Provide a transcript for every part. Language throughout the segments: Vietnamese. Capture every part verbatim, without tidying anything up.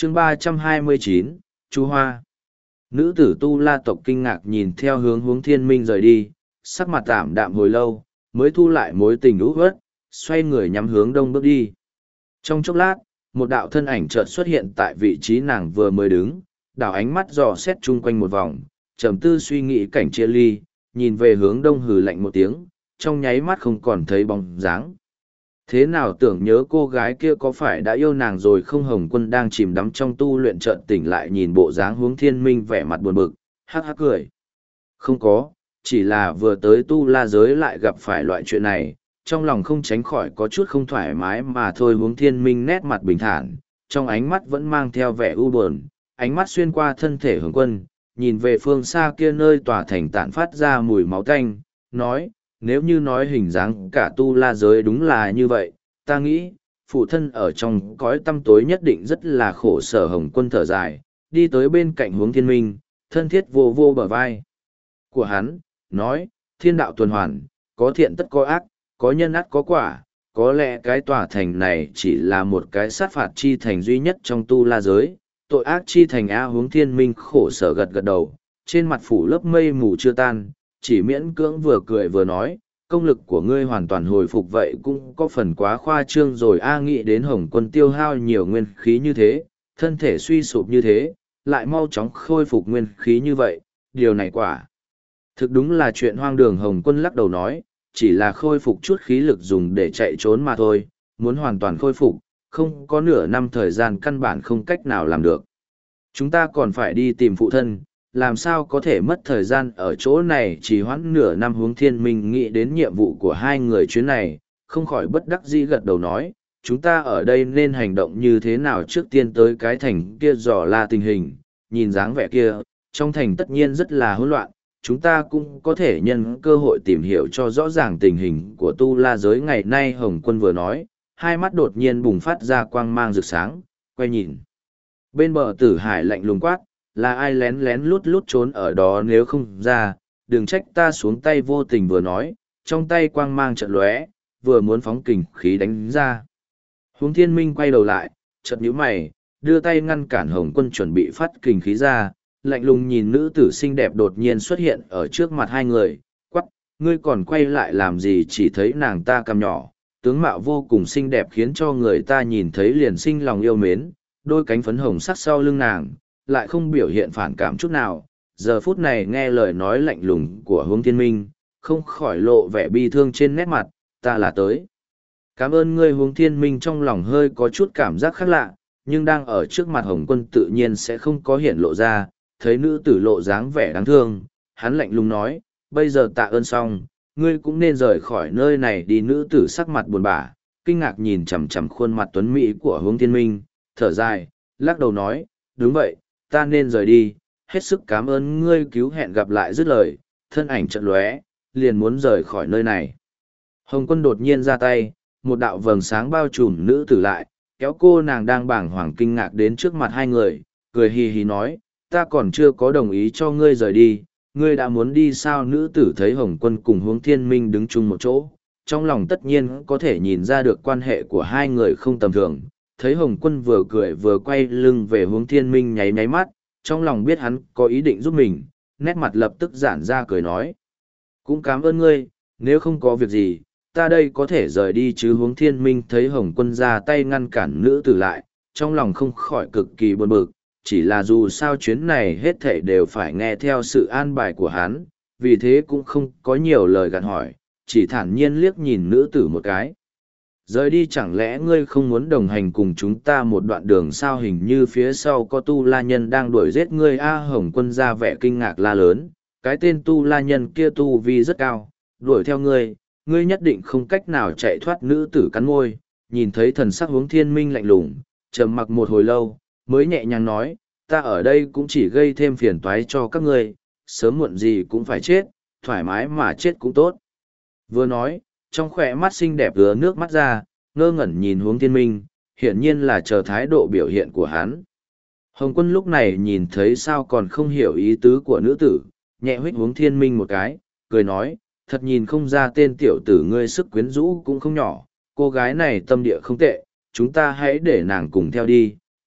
chương ba trăm hai mươi chín, Chu Hoa. Nữ tử Tu La tộc kinh ngạc nhìn theo hướng Hướng Thiên Minh rời đi, sắc mặt tạm đạm hồi lâu, mới thu lại mối tình ú uất, xoay người nhắm hướng đông bước đi. Trong chốc lát, một đạo thân ảnh chợt xuất hiện tại vị trí nàng vừa mới đứng, đảo ánh mắt dò xét chung quanh một vòng, trầm tư suy nghĩ cảnh chia ly, nhìn về hướng đông hừ lạnh một tiếng, trong nháy mắt không còn thấy bóng dáng. Thế nào tưởng nhớ cô gái kia có phải đã yêu nàng rồi không? Hồng Quân đang chìm đắm trong tu luyện chợt tỉnh lại nhìn bộ dáng Hướng Thiên Minh vẻ mặt buồn bực, hắc hắc cười. Không có, chỉ là vừa tới tu la giới lại gặp phải loại chuyện này, trong lòng không tránh khỏi có chút không thoải mái mà thôi. Hướng Thiên Minh nét mặt bình thản, trong ánh mắt vẫn mang theo vẻ u buồn, ánh mắt xuyên qua thân thể Hồng Quân, nhìn về phương xa kia nơi tòa thành tản phát ra mùi máu tanh, nói, nếu như nói hình dáng cả tu la giới đúng là như vậy, ta nghĩ, phụ thân ở trong cõi tăm tối nhất định rất là khổ sở. Hồng Quân thở dài, đi tới bên cạnh Hướng Thiên Minh, thân thiết vô vô bờ vai của hắn, nói, thiên đạo tuần hoàn, có thiện tất có ác, có nhân ắt có quả, có lẽ cái tòa thành này chỉ là một cái sát phạt chi thành duy nhất trong tu la giới, tội ác chi thành a. Hướng Thiên Minh khổ sở gật gật đầu, trên mặt phủ lớp mây mù chưa tan, chỉ miễn cưỡng vừa cười vừa nói, công lực của ngươi hoàn toàn hồi phục vậy cũng có phần quá khoa trương rồi a. Nghĩ đến Hồng Quân tiêu hao nhiều nguyên khí như thế, thân thể suy sụp như thế, lại mau chóng khôi phục nguyên khí như vậy, điều này quả thực đúng là chuyện hoang đường. Hồng Quân lắc đầu nói, chỉ là khôi phục chút khí lực dùng để chạy trốn mà thôi, muốn hoàn toàn khôi phục, không có nửa năm thời gian căn bản không cách nào làm được. Chúng ta còn phải đi tìm phụ thân, làm sao có thể mất thời gian ở chỗ này chỉ hoãn nửa năm. Hướng Thiên Minh nghĩ đến nhiệm vụ của hai người chuyến này, không khỏi bất đắc dĩ gật đầu nói, chúng ta ở đây nên hành động như thế nào? Trước tiên tới cái thành kia dò la tình hình, nhìn dáng vẻ kia, trong thành tất nhiên rất là hỗn loạn, chúng ta cũng có thể nhân cơ hội tìm hiểu cho rõ ràng tình hình của tu la giới ngày nay. Hồng Quân vừa nói, hai mắt đột nhiên bùng phát ra quang mang rực sáng, quay nhìn. Bên bờ Tử Hải lạnh lùng quát, là ai lén lén lút lút trốn ở đó? Nếu không ra, đừng trách ta xuống tay vô tình. Vừa nói, trong tay quang mang chợt lóe, vừa muốn phóng kình khí đánh ra. Hướng Thiên Minh quay đầu lại, chợt nhíu mày, đưa tay ngăn cản Hồng Quân chuẩn bị phát kình khí ra, lạnh lùng nhìn nữ tử xinh đẹp đột nhiên xuất hiện ở trước mặt hai người, quắc, ngươi còn quay lại làm gì? Chỉ thấy nàng ta cằm nhỏ, tướng mạo vô cùng xinh đẹp khiến cho người ta nhìn thấy liền sinh lòng yêu mến, đôi cánh phấn hồng sắc sau lưng nàng, lại không biểu hiện phản cảm chút nào. Giờ phút này nghe lời nói lạnh lùng của Hướng Thiên Minh, không khỏi lộ vẻ bi thương trên nét mặt, ta là tới. Cảm ơn ngươi. Hướng Thiên Minh trong lòng hơi có chút cảm giác khác lạ, nhưng đang ở trước mặt Hồng Quân tự nhiên sẽ không có hiện lộ ra. Thấy nữ tử lộ dáng vẻ đáng thương, hắn lạnh lùng nói, bây giờ tạ ơn xong, ngươi cũng nên rời khỏi nơi này đi. Nữ tử sắc mặt buồn bã, kinh ngạc nhìn chằm chằm khuôn mặt tuấn mỹ của Hướng Thiên Minh, thở dài, lắc đầu nói, đúng vậy, ta nên rời đi, hết sức cảm ơn ngươi cứu, hẹn gặp lại. Dứt lời, thân ảnh chợt lóe, liền muốn rời khỏi nơi này. Hồng Quân đột nhiên ra tay, một đạo vầng sáng bao trùm nữ tử lại, kéo cô nàng đang bàng hoàng kinh ngạc đến trước mặt hai người, cười hì hì nói, ta còn chưa có đồng ý cho ngươi rời đi, ngươi đã muốn đi sao? Nữ tử thấy Hồng Quân cùng Hướng Thiên Minh đứng chung một chỗ, trong lòng tất nhiên có thể nhìn ra được quan hệ của hai người không tầm thường. Thấy Hồng Quân vừa cười vừa quay lưng về Hướng Thiên Minh nháy nháy mắt, trong lòng biết hắn có ý định giúp mình, nét mặt lập tức giãn ra cười nói, cũng cảm ơn ngươi, nếu không có việc gì, ta đây có thể rời đi chứ? Hướng Thiên Minh thấy Hồng Quân ra tay ngăn cản nữ tử lại, trong lòng không khỏi cực kỳ buồn bực, chỉ là dù sao chuyến này hết thảy đều phải nghe theo sự an bài của hắn, vì thế cũng không có nhiều lời gặn hỏi, chỉ thản nhiên liếc nhìn nữ tử một cái. Rời đi chẳng lẽ ngươi không muốn đồng hành cùng chúng ta một đoạn đường sao? Hình như phía sau có tu la nhân đang đuổi giết ngươi a. Hồng Quân ra vẻ kinh ngạc la lớn, cái tên tu la nhân kia tu vi rất cao, đuổi theo ngươi, ngươi nhất định không cách nào chạy thoát. Nữ tử cắn môi, nhìn thấy thần sắc Hướng Thiên Minh lạnh lùng, trầm mặc một hồi lâu, mới nhẹ nhàng nói, ta ở đây cũng chỉ gây thêm phiền toái cho các ngươi, sớm muộn gì cũng phải chết, thoải mái mà chết cũng tốt. Vừa nói, trong khỏe mắt xinh đẹp ứa nước mắt ra, ngơ ngẩn nhìn Hướng Thiên Minh, hiển nhiên là chờ thái độ biểu hiện của hắn. Hồng Quân lúc này nhìn thấy sao còn không hiểu ý tứ của nữ tử, nhẹ huých Hướng Thiên Minh một cái, cười nói, thật nhìn không ra tên tiểu tử ngươi sức quyến rũ cũng không nhỏ, cô gái này tâm địa không tệ, chúng ta hãy để nàng cùng theo đi,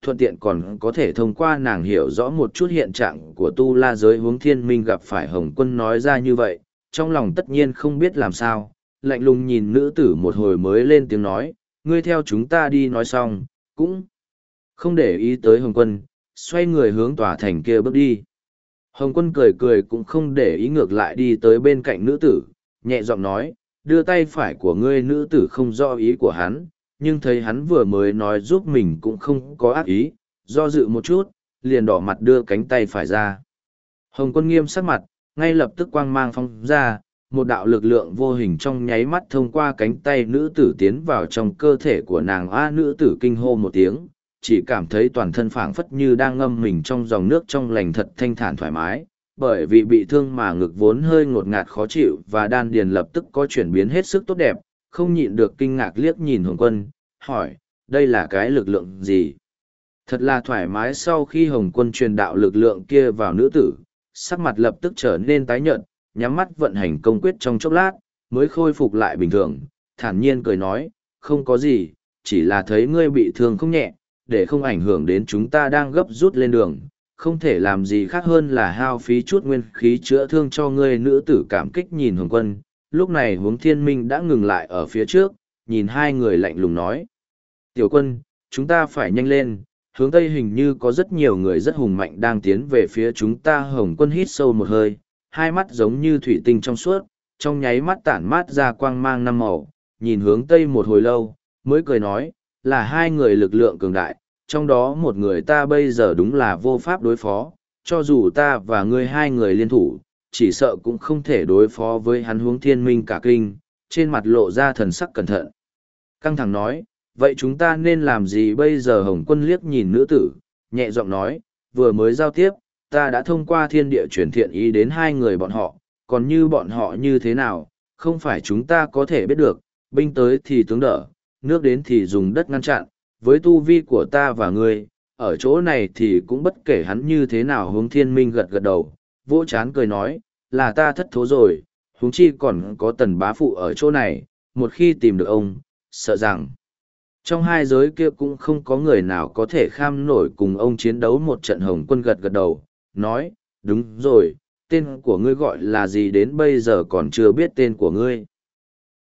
thuận tiện còn có thể thông qua nàng hiểu rõ một chút hiện trạng của tu la giới hướng thiên minh gặp phải Hồng Quân nói ra như vậy, trong lòng tất nhiên không biết làm sao, lạnh lùng nhìn nữ tử một hồi mới lên tiếng nói, ngươi theo chúng ta đi nói xong, cũng không để ý tới Hồng Quân, xoay người hướng tòa thành kia bước đi. Hồng Quân cười cười cũng không để ý ngược lại đi tới bên cạnh nữ tử, nhẹ giọng nói, đưa tay phải của ngươi. Nữ tử không rõ ý của hắn, nhưng thấy hắn vừa mới nói giúp mình cũng không có ác ý, do dự một chút, liền đỏ mặt đưa cánh tay phải ra. Hồng Quân nghiêm sắc mặt, ngay lập tức quang mang phong ra, một đạo lực lượng vô hình trong nháy mắt thông qua cánh tay nữ tử tiến vào trong cơ thể của nàng. A, nữ tử kinh hô một tiếng, chỉ cảm thấy toàn thân phảng phất như đang ngâm mình trong dòng nước trong lành thật thanh thản thoải mái, bởi vì bị thương mà ngực vốn hơi ngột ngạt khó chịu và đan điền lập tức có chuyển biến hết sức tốt đẹp, không nhịn được kinh ngạc liếc nhìn Hồng Quân, hỏi, đây là cái lực lượng gì? Thật là thoải mái. Sau khi Hồng Quân truyền đạo lực lượng kia vào nữ tử, sắc mặt lập tức trở nên tái nhợt, nhắm mắt vận hành công quyết trong chốc lát, mới khôi phục lại bình thường, thản nhiên cười nói, không có gì, chỉ là thấy ngươi bị thương không nhẹ, để không ảnh hưởng đến chúng ta đang gấp rút lên đường, không thể làm gì khác hơn là hao phí chút nguyên khí chữa thương cho ngươi. Nữ tử cảm kích nhìn Hồng Quân, lúc này Hướng Thiên Minh đã ngừng lại ở phía trước, nhìn hai người lạnh lùng nói, Tiểu Quân, chúng ta phải nhanh lên, hướng Tây hình như có rất nhiều người rất hùng mạnh đang tiến về phía chúng ta. Hồng Quân hít sâu một hơi, hai mắt giống như thủy tinh trong suốt, trong nháy mắt tản mát ra quang mang năm màu, nhìn hướng Tây một hồi lâu, mới cười nói, là hai người lực lượng cường đại, trong đó một người ta bây giờ đúng là vô pháp đối phó, cho dù ta và ngươi hai người liên thủ, chỉ sợ cũng không thể đối phó với hắn. Hướng Thiên Minh cả kinh, trên mặt lộ ra thần sắc cẩn thận. Căng thẳng nói, vậy chúng ta nên làm gì bây giờ? Hồng Quân liếc nhìn nữ tử, nhẹ giọng nói, vừa mới giao tiếp, ta đã thông qua thiên địa truyền thiện ý đến hai người bọn họ, còn như bọn họ như thế nào, không phải chúng ta có thể biết được, binh tới thì tướng đỡ, nước đến thì dùng đất ngăn chặn, với tu vi của ta và ngươi, ở chỗ này thì cũng bất kể hắn như thế nào. Hướng Thiên Minh gật gật đầu, vỗ chán cười nói, là ta thất thố rồi, huống chi còn có Tần bá phụ ở chỗ này, một khi tìm được ông, sợ rằng trong hai giới kia cũng không có người nào có thể kham nổi cùng ông chiến đấu một trận. Hồng Quân gật gật đầu, nói, đúng rồi, tên của ngươi gọi là gì? Đến bây giờ còn chưa biết tên của ngươi.